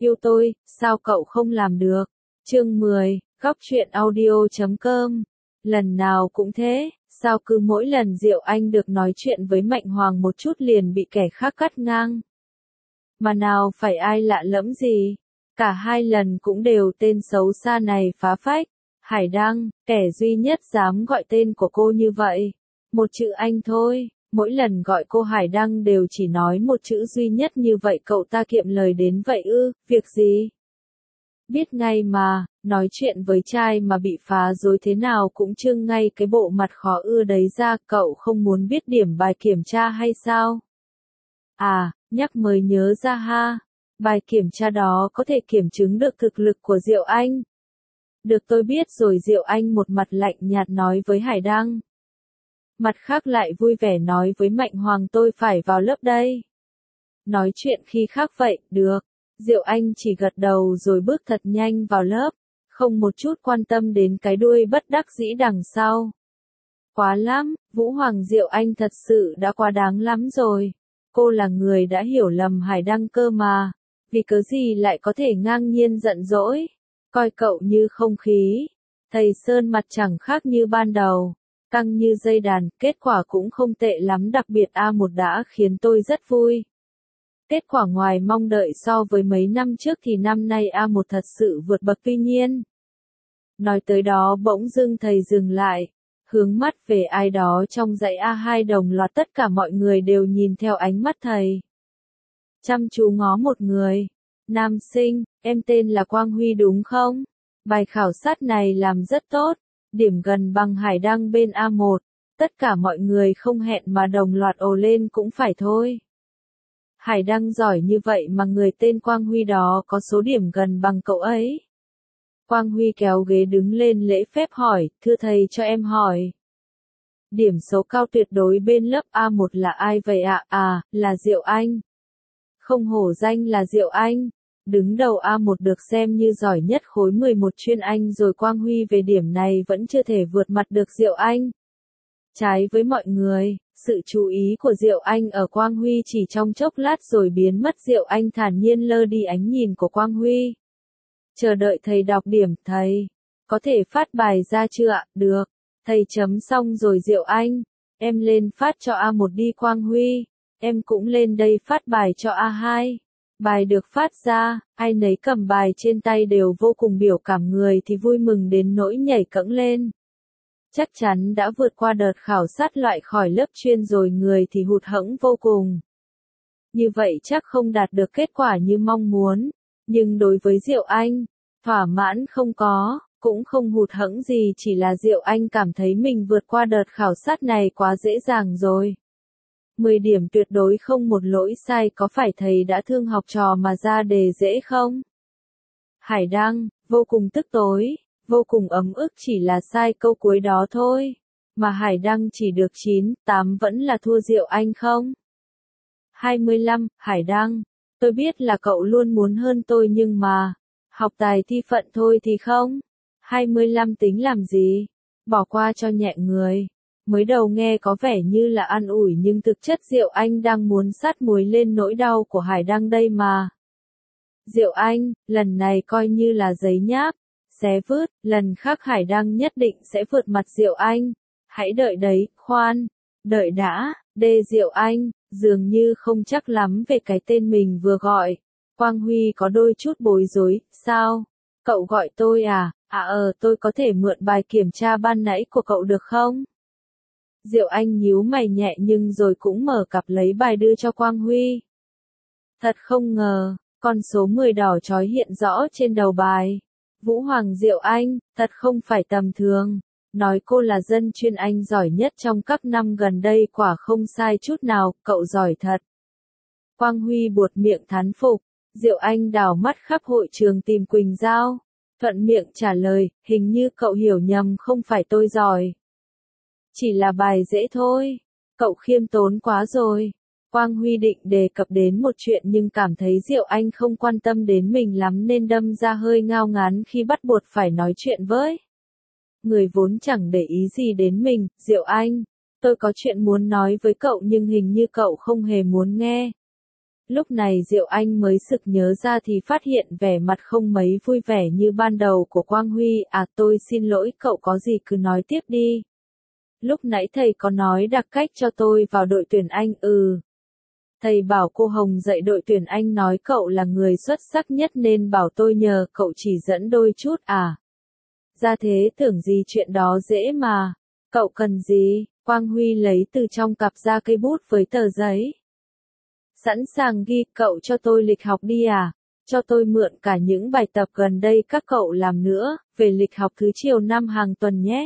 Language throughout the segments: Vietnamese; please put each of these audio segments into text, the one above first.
Yêu tôi, sao cậu không làm được? Chương 10, góc truyện audio.com. Lần nào cũng thế, sao cứ mỗi lần Diệu Anh được nói chuyện với Mạnh Hoàng một chút liền bị kẻ khác cắt ngang? Mà nào phải ai lạ lẫm gì, cả hai lần cũng đều tên xấu xa này phá phách. Hải Đăng, kẻ duy nhất dám gọi tên của cô như vậy. Một chữ anh thôi, mỗi lần gọi cô Hải Đăng đều chỉ nói một chữ duy nhất như vậy, cậu ta kiệm lời đến vậy ư? Việc gì? Biết ngay mà, nói chuyện với trai mà bị phá rối thế nào cũng trưng ngay cái bộ mặt khó ưa đấy ra. Cậu không muốn biết điểm bài kiểm tra hay sao? À, nhắc mới nhớ ra ha. Bài kiểm tra đó có thể kiểm chứng được thực lực của Diệu Anh. Được, tôi biết rồi. Diệu Anh một mặt lạnh nhạt nói với Hải Đăng. Mặt khác lại vui vẻ nói với Mạnh Hoàng, tôi phải vào lớp đây. Nói chuyện khi khác vậy, được. Diệu Anh chỉ gật đầu rồi bước thật nhanh vào lớp, không một chút quan tâm đến cái đuôi bất đắc dĩ đằng sau. Quá lắm, Vũ Hoàng, Diệu Anh thật sự đã quá đáng lắm rồi. Cô là người đã hiểu lầm Hải Đăng cơ mà. Vì cớ gì lại có thể ngang nhiên giận dỗi, coi cậu như không khí. Thầy Sơn mặt chẳng khác như ban đầu, căng như dây đàn, kết quả cũng không tệ lắm, đặc biệt A1 đã khiến tôi rất vui. Kết quả ngoài mong đợi, so với mấy năm trước thì năm nay A1 thật sự vượt bậc. Tuy nhiên, nói tới đó bỗng dưng thầy dừng lại, hướng mắt về ai đó trong dãy A2, đồng loạt tất cả mọi người đều nhìn theo ánh mắt thầy. Chăm chú ngó một người. Nam sinh, em tên là Quang Huy đúng không? Bài khảo sát này làm rất tốt, điểm gần bằng Hải Đăng bên A1. Tất cả mọi người không hẹn mà đồng loạt ồ lên, cũng phải thôi. Hải Đăng giỏi như vậy mà người tên Quang Huy đó có số điểm gần bằng cậu ấy. Quang Huy kéo ghế đứng lên lễ phép hỏi, thưa thầy cho em hỏi. Điểm số cao tuyệt đối bên lớp A1 là ai vậy ạ? À, là Diệu Anh. Không hổ danh là Diệu Anh. Đứng đầu A1 được xem như giỏi nhất khối 11 chuyên Anh rồi. Quang Huy về điểm này vẫn chưa thể vượt mặt được Diệu Anh. Trái với mọi người, sự chú ý của Diệu Anh ở Quang Huy chỉ trong chốc lát rồi biến mất. Diệu Anh thản nhiên lơ đi ánh nhìn của Quang Huy. Chờ đợi thầy đọc điểm. Thầy, có thể phát bài ra chưa ạ? Được. Thầy chấm xong rồi. Diệu Anh, em lên phát cho A1 đi. Quang Huy, em cũng lên đây phát bài cho A2. Bài được phát ra, ai nấy cầm bài trên tay đều vô cùng biểu cảm, người thì vui mừng đến nỗi nhảy cẫng lên. Chắc chắn đã vượt qua đợt khảo sát loại khỏi lớp chuyên rồi, người thì hụt hẫng vô cùng. Như vậy chắc không đạt được kết quả như mong muốn, nhưng đối với Diệu Anh, thỏa mãn không có, cũng không hụt hẫng gì, chỉ là Diệu Anh cảm thấy mình vượt qua đợt khảo sát này quá dễ dàng rồi. 10 điểm tuyệt đối không một lỗi sai, có phải thầy đã thương học trò mà ra đề dễ không? Hải Đăng, vô cùng tức tối, vô cùng ấm ức, chỉ là sai câu cuối đó thôi. Mà Hải Đăng chỉ được 9, 8 vẫn là thua Diệu Anh không? 25, Hải Đăng, tôi biết là cậu luôn muốn hơn tôi nhưng mà, học tài thi phận thôi thì không. 25 tính làm gì? Bỏ qua cho nhẹ người. Mới đầu nghe có vẻ như là an ủi nhưng thực chất Diệu Anh đang muốn sát muối lên nỗi đau của Hải Đăng đây mà. Diệu Anh, lần này coi như là giấy nháp, xé vứt, lần khác Hải Đăng nhất định sẽ vượt mặt Diệu Anh. Hãy đợi đấy, khoan, đợi đã. Diệu Anh, dường như không chắc lắm về cái tên mình vừa gọi. Quang Huy có đôi chút bối rối, sao? Cậu gọi tôi à? Tôi có thể mượn bài kiểm tra ban nãy của cậu được không? Diệu Anh nhíu mày nhẹ nhưng rồi cũng mở cặp lấy bài đưa cho Quang Huy. Thật không ngờ, con số 10 đỏ chói hiện rõ trên đầu bài. Vũ Hoàng, Diệu Anh, thật không phải tầm thường. Nói cô là dân chuyên Anh giỏi nhất trong các năm gần đây quả không sai chút nào, cậu giỏi thật. Quang Huy buột miệng thán phục. Diệu Anh đảo mắt khắp hội trường tìm Quỳnh Giao. Thuận miệng trả lời, hình như cậu hiểu nhầm, không phải tôi giỏi. Chỉ là bài dễ thôi. Cậu khiêm tốn quá rồi. Quang Huy định đề cập đến một chuyện nhưng cảm thấy Diệu Anh không quan tâm đến mình lắm nên đâm ra hơi ngao ngán khi bắt buộc phải nói chuyện với người vốn chẳng để ý gì đến mình. Diệu Anh, tôi có chuyện muốn nói với cậu nhưng hình như cậu không hề muốn nghe. Lúc này Diệu Anh mới sực nhớ ra thì phát hiện vẻ mặt không mấy vui vẻ như ban đầu của Quang Huy. À, tôi xin lỗi, cậu có gì cứ nói tiếp đi. Lúc nãy thầy có nói đặc cách cho tôi vào đội tuyển Anh. Thầy bảo cô Hồng dạy đội tuyển Anh, nói cậu là người xuất sắc nhất nên bảo tôi nhờ cậu chỉ dẫn đôi chút à. Ra thế, tưởng gì chuyện đó dễ mà. Cậu cần gì? Quang Huy lấy từ trong cặp ra cây bút với tờ giấy. Sẵn sàng ghi, cậu cho tôi lịch học đi à? Cho tôi mượn cả những bài tập gần đây các cậu làm nữa, về lịch học thứ chiều 5 hàng tuần nhé.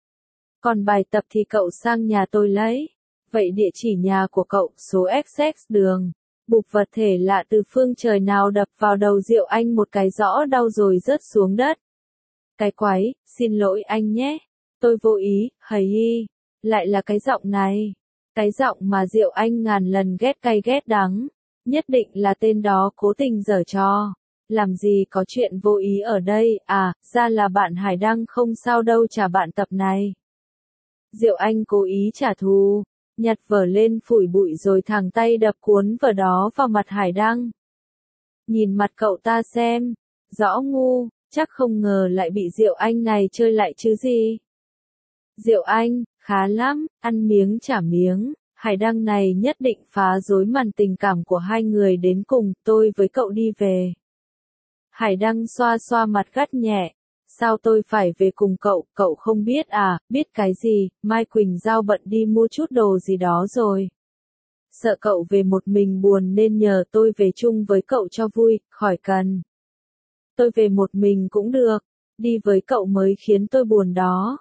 Còn bài tập thì cậu sang nhà tôi lấy. Vậy địa chỉ nhà của cậu, số XX đường. Bụp, vật thể lạ từ phương trời nào đập vào đầu Diệu Anh một cái rõ đau rồi rớt xuống đất. Cái quái, xin lỗi anh nhé. Tôi vô ý, hầy hi. Lại là cái giọng này. Cái giọng mà Diệu Anh ngàn lần ghét cay ghét đắng. Nhất định là tên đó cố tình giở trò. Làm gì có chuyện vô ý ở đây, à, ra là bạn Hải Đăng, không sao đâu, trả bạn tập này. Diệu Anh cố ý trả thù, nhặt vở lên phủi bụi rồi thẳng tay đập cuốn vở đó vào mặt Hải Đăng. Nhìn mặt cậu ta xem, rõ ngu, chắc không ngờ lại bị Diệu Anh này chơi lại chứ gì. Diệu Anh, khá lắm, ăn miếng trả miếng, Hải Đăng này nhất định phá rối màn tình cảm của hai người đến cùng, tôi với cậu đi về. Hải Đăng xoa xoa mặt gắt nhẹ. Sao tôi phải về cùng cậu không biết à, biết cái gì, Mai Quỳnh Giao bận đi mua chút đồ gì đó rồi. Sợ cậu về một mình buồn nên nhờ tôi về chung với cậu cho vui, khỏi cần. Tôi về một mình cũng được, đi với cậu mới khiến tôi buồn đó.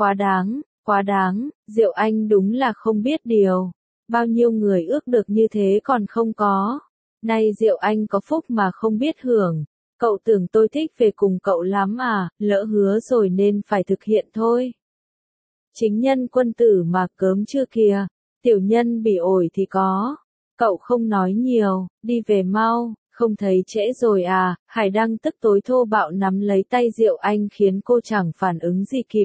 Quá đáng, Diệu Anh đúng là không biết điều. Bao nhiêu người ước được như thế còn không có. Nay Diệu Anh có phúc mà không biết hưởng. Cậu tưởng tôi thích về cùng cậu lắm à, lỡ hứa rồi nên phải thực hiện thôi. Chính nhân quân tử mà cớm chưa kìa, tiểu nhân bị ổi thì có. Cậu không nói nhiều, đi về mau, không thấy trễ rồi à. Hải Đăng tức tối thô bạo nắm lấy tay Diệu Anh khiến cô chẳng phản ứng gì kịp.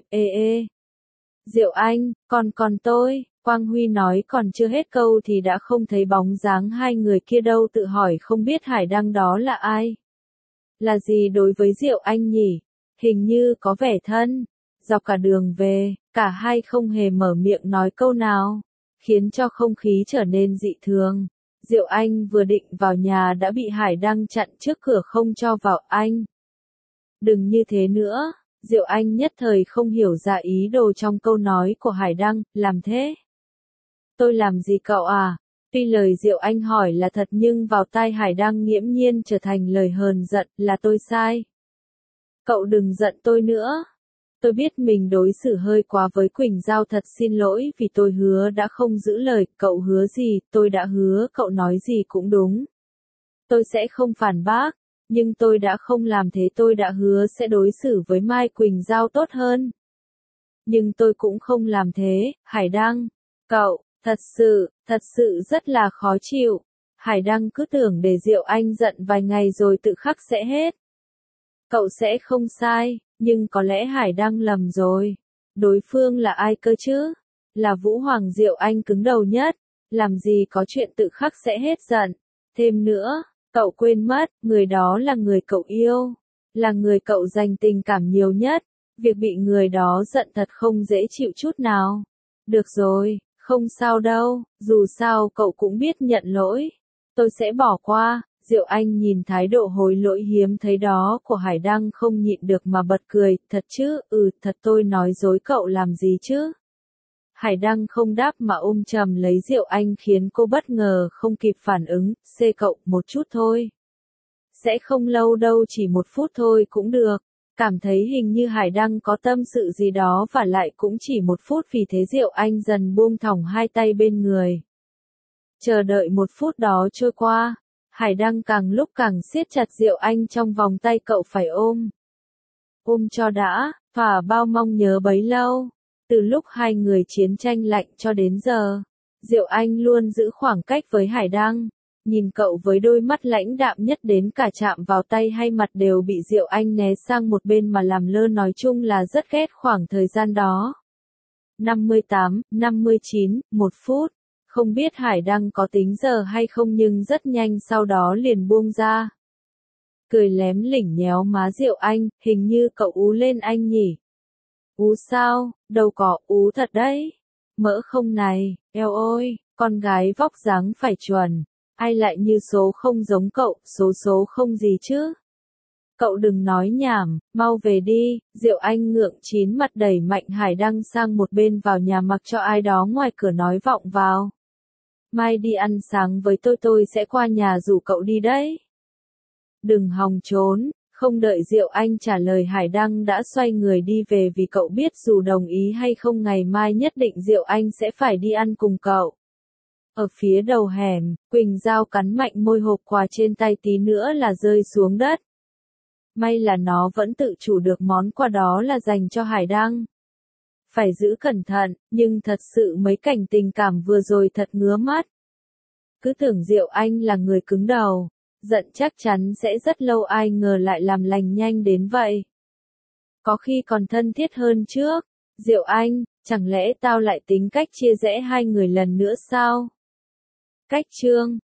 Diệu Anh, còn tôi, Quang Huy nói còn chưa hết câu thì đã không thấy bóng dáng hai người kia đâu, tự hỏi không biết Hải Đăng đó là ai. Là gì đối với Diệu Anh nhỉ? Hình như có vẻ thân. Dọc cả đường về, cả hai không hề mở miệng nói câu nào, khiến cho không khí trở nên dị thường. Diệu Anh vừa định vào nhà đã bị Hải Đăng chặn trước cửa không cho vào. Anh, đừng như thế nữa. Diệu Anh nhất thời không hiểu ra ý đồ trong câu nói của Hải Đăng. Làm thế? Tôi làm gì cậu à? Tuy lời Diệu Anh hỏi là thật nhưng vào tai Hải Đăng nghiễm nhiên trở thành lời hờn giận. Là tôi sai. Cậu đừng giận tôi nữa. Tôi biết mình đối xử hơi quá với Quỳnh Giao, thật xin lỗi vì tôi hứa đã không giữ lời. Cậu hứa gì? Tôi đã hứa, cậu nói gì cũng đúng. Tôi sẽ không phản bác, nhưng tôi đã không làm thế. Tôi đã hứa sẽ đối xử với Mai Quỳnh Giao tốt hơn. Nhưng tôi cũng không làm thế, Hải Đăng. Cậu, thật sự rất là khó chịu. Hải Đăng cứ tưởng để Diệu Anh giận vài ngày rồi tự khắc sẽ hết. Cậu sẽ không sai, nhưng có lẽ Hải Đăng lầm rồi. Đối phương là ai cơ chứ? Là Vũ Hoàng. Diệu Anh cứng đầu nhất. Làm gì có chuyện tự khắc sẽ hết giận. Thêm nữa, cậu quên mất, người đó là người cậu yêu. Là người cậu dành tình cảm nhiều nhất. Việc bị người đó giận thật không dễ chịu chút nào. Được rồi, không sao đâu, dù sao cậu cũng biết nhận lỗi. Tôi sẽ bỏ qua. Diệu Anh nhìn thái độ hối lỗi hiếm thấy đó của Hải Đăng không nhịn được mà bật cười. Thật chứ? Thật, tôi nói dối cậu làm gì chứ? Hải Đăng không đáp mà ôm chầm lấy Diệu Anh khiến cô bất ngờ không kịp phản ứng. Cậu, một chút thôi. Sẽ không lâu đâu, chỉ 1 phút thôi cũng được. Cảm thấy hình như Hải Đăng có tâm sự gì đó và lại cũng chỉ 1 phút, vì thế Diệu Anh dần buông thõng hai tay bên người. Chờ đợi 1 phút đó trôi qua. Hải Đăng càng lúc càng siết chặt Diệu Anh trong vòng tay. Cậu phải ôm. Ôm cho đã, phả bao mong nhớ bấy lâu. Từ lúc hai người chiến tranh lạnh cho đến giờ, Diệu Anh luôn giữ khoảng cách với Hải Đăng. Nhìn cậu với đôi mắt lãnh đạm nhất, đến cả chạm vào tay hay mặt đều bị Diệu Anh né sang một bên mà làm lơ, nói chung là rất ghét khoảng thời gian đó. 58, 59, 1 phút. Không biết Hải Đăng có tính giờ hay không nhưng rất nhanh sau đó liền buông ra. Cười lém lỉnh nhéo má Diệu Anh, hình như cậu ú lên anh nhỉ. Ú sao, đâu có, ú thật đấy. Mỡ không này, eo ôi, con gái vóc dáng phải chuẩn. Ai lại như số không giống cậu, số số không gì chứ. Cậu đừng nói nhảm, mau về đi. Diệu Anh ngượng chín mặt đẩy mạnh Hải Đăng sang một bên vào nhà mặc cho ai đó ngoài cửa nói vọng vào. Mai đi ăn sáng với tôi sẽ qua nhà rủ cậu đi đấy. Đừng hòng trốn. Không đợi Diệu Anh trả lời Hải Đăng đã xoay người đi về vì cậu biết dù đồng ý hay không ngày mai nhất định Diệu Anh sẽ phải đi ăn cùng cậu. Ở phía đầu hẻm, Quỳnh Giao cắn mạnh môi hộp quà trên tay tí nữa là rơi xuống đất. May là nó vẫn tự chủ được món quà đó là dành cho Hải Đăng. Phải giữ cẩn thận, nhưng thật sự mấy cảnh tình cảm vừa rồi thật ngứa mắt. Cứ tưởng Diệu Anh là người cứng đầu, giận chắc chắn sẽ rất lâu ai ngờ lại làm lành nhanh đến vậy. Có khi còn thân thiết hơn trước. Diệu Anh, chẳng lẽ tao lại tính cách chia rẽ hai người lần nữa sao? Cách chương